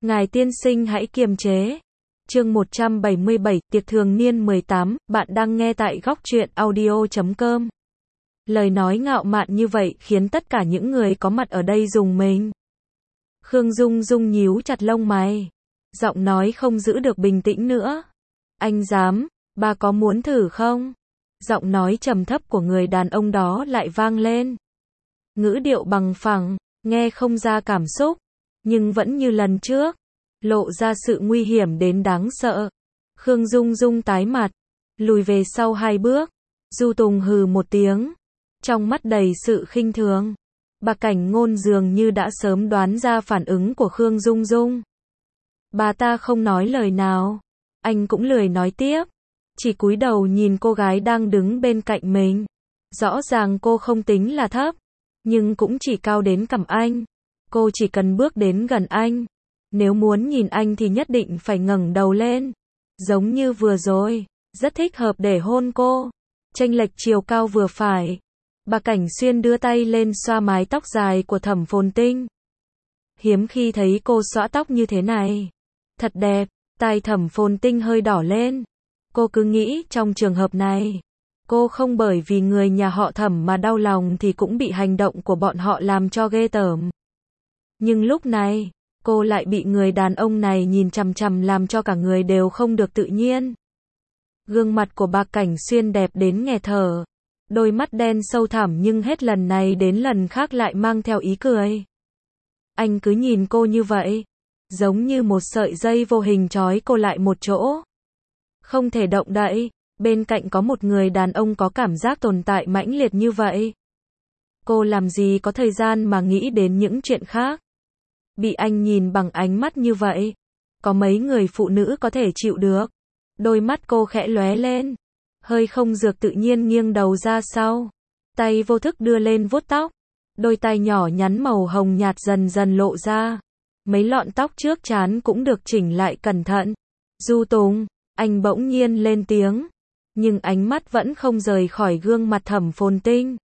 Ngài tiên sinh hãy kiềm chế. Chương 177, tiệc thường niên 18, bạn đang nghe tại góc truyện audio.com. Lời nói ngạo mạn như vậy khiến tất cả những người có mặt ở đây rùng mình. Khương Dung Dung nhíu chặt lông mày. Giọng nói không giữ được bình tĩnh nữa. Anh dám, bà có muốn thử không? Giọng nói trầm thấp của người đàn ông đó lại vang lên. Ngữ điệu bằng phẳng, nghe không ra cảm xúc, nhưng vẫn như lần trước, lộ ra sự nguy hiểm đến đáng sợ. Khương Dung Dung tái mặt, lùi về sau 2 bước. Du Tùng hừ một tiếng, trong mắt đầy sự khinh thường. Bà Cảnh Ngôn dường như đã sớm đoán ra phản ứng của Khương Dung Dung. Bà ta không nói lời nào, anh cũng lười nói tiếp, chỉ cúi đầu nhìn cô gái đang đứng bên cạnh mình. Rõ ràng cô không tính là thấp, nhưng cũng chỉ cao đến cằm anh. Cô chỉ cần bước đến gần anh, nếu muốn nhìn anh thì nhất định phải ngẩng đầu lên. Giống như vừa rồi, rất thích hợp để hôn cô. Chênh lệch chiều cao vừa phải. Bà Cảnh Xuyên đưa tay lên xoa mái tóc dài của Thẩm Phồn Tinh. Hiếm khi thấy cô xõa tóc như thế này. Thật đẹp, tai Thẩm Phồn Tinh hơi đỏ lên. Cô cứ nghĩ trong trường hợp này, cô không bởi vì người nhà họ Thẩm mà đau lòng thì cũng bị hành động của bọn họ làm cho ghê tởm. Nhưng lúc này, cô lại bị người đàn ông này nhìn chằm chằm làm cho cả người đều không được tự nhiên. Gương mặt của bà Cảnh Xuyên đẹp đến nghẹt thở. Đôi mắt đen sâu thẳm nhưng hết lần này đến lần khác lại mang theo ý cười. Anh cứ nhìn cô như vậy, giống như một sợi dây vô hình trói cô lại một chỗ. Không thể động đậy, bên cạnh có một người đàn ông có cảm giác tồn tại mãnh liệt như vậy. Cô làm gì có thời gian mà nghĩ đến những chuyện khác. Bị anh nhìn bằng ánh mắt như vậy, có mấy người phụ nữ có thể chịu được. Đôi mắt cô khẽ lóe lên, hơi không dược tự nhiên nghiêng đầu ra sau, tay vô thức đưa lên vuốt tóc, đôi tay nhỏ nhắn màu hồng nhạt dần dần lộ ra, mấy lọn tóc trước trán cũng được chỉnh lại cẩn thận. Du Tùng, anh bỗng nhiên lên tiếng, nhưng ánh mắt vẫn không rời khỏi gương mặt Thẩm Phồn Tinh.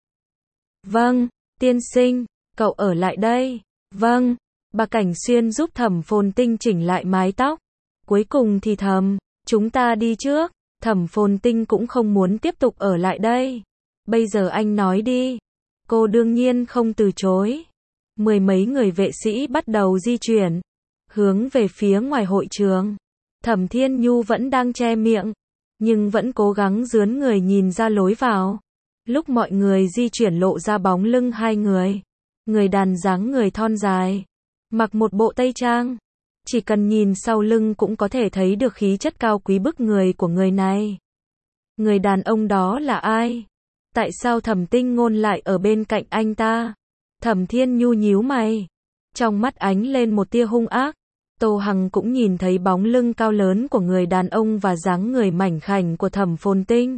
Vâng, tiên sinh, cậu ở lại đây. Vâng, bà Cảnh Xuyên giúp Thẩm Phồn Tinh chỉnh lại mái tóc, cuối cùng thì thầm, chúng ta đi trước. Thẩm Phồn Tinh cũng không muốn tiếp tục ở lại đây. Bây giờ anh nói đi. Cô đương nhiên không từ chối. 10 mấy người vệ sĩ bắt đầu di chuyển, hướng về phía ngoài hội trường. Thẩm Thiên Nhu vẫn đang che miệng, nhưng vẫn cố gắng dướn người nhìn ra lối vào. Lúc mọi người di chuyển lộ ra bóng lưng 2 người. Người đàn dáng người thon dài, mặc một bộ tây trang. Chỉ cần nhìn sau lưng cũng có thể thấy được khí chất cao quý bức người của người này. Người đàn ông đó là ai? Tại sao Thẩm Tinh Ngôn lại ở bên cạnh anh ta? Thẩm Thiên Nhu nhíu mày, trong mắt ánh lên một tia hung ác. Tô Hằng cũng nhìn thấy bóng lưng cao lớn của người đàn ông và dáng người mảnh khảnh của Thẩm Phồn Tinh.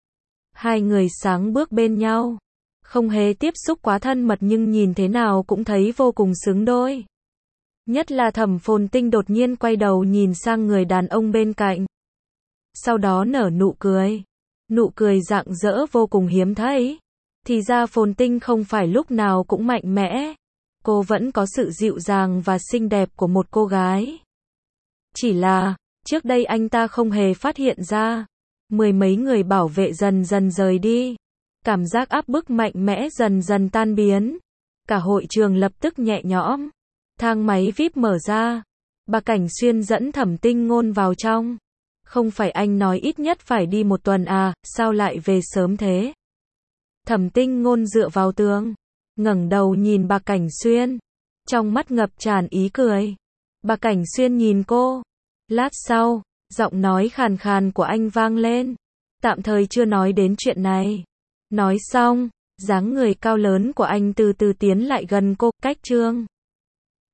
2 người sáng bước bên nhau, không hề tiếp xúc quá thân mật nhưng nhìn thế nào cũng thấy vô cùng xứng đôi. Nhất là Thẩm Phồn Tinh đột nhiên quay đầu nhìn sang người đàn ông bên cạnh. Sau đó nở nụ cười. Nụ cười rạng rỡ vô cùng hiếm thấy. Thì ra Phồn Tinh không phải lúc nào cũng mạnh mẽ. Cô vẫn có sự dịu dàng và xinh đẹp của một cô gái. Chỉ là, trước đây anh ta không hề phát hiện ra. 10 mấy người bảo vệ dần dần rời đi. Cảm giác áp bức mạnh mẽ dần dần tan biến. Cả hội trường lập tức nhẹ nhõm. Thang máy VIP mở ra. Bà Cảnh Xuyên dẫn Thẩm Tinh Ngôn vào trong. Không phải anh nói ít nhất phải đi 1 tuần à, sao lại về sớm thế? Thẩm Tinh Ngôn dựa vào tường, ngẩng đầu nhìn bà Cảnh Xuyên, trong mắt ngập tràn ý cười. Bà Cảnh Xuyên nhìn cô. Lát sau, giọng nói khàn khàn của anh vang lên. Tạm thời chưa nói đến chuyện này. Nói xong, dáng người cao lớn của anh từ từ tiến lại gần cô, cách Trương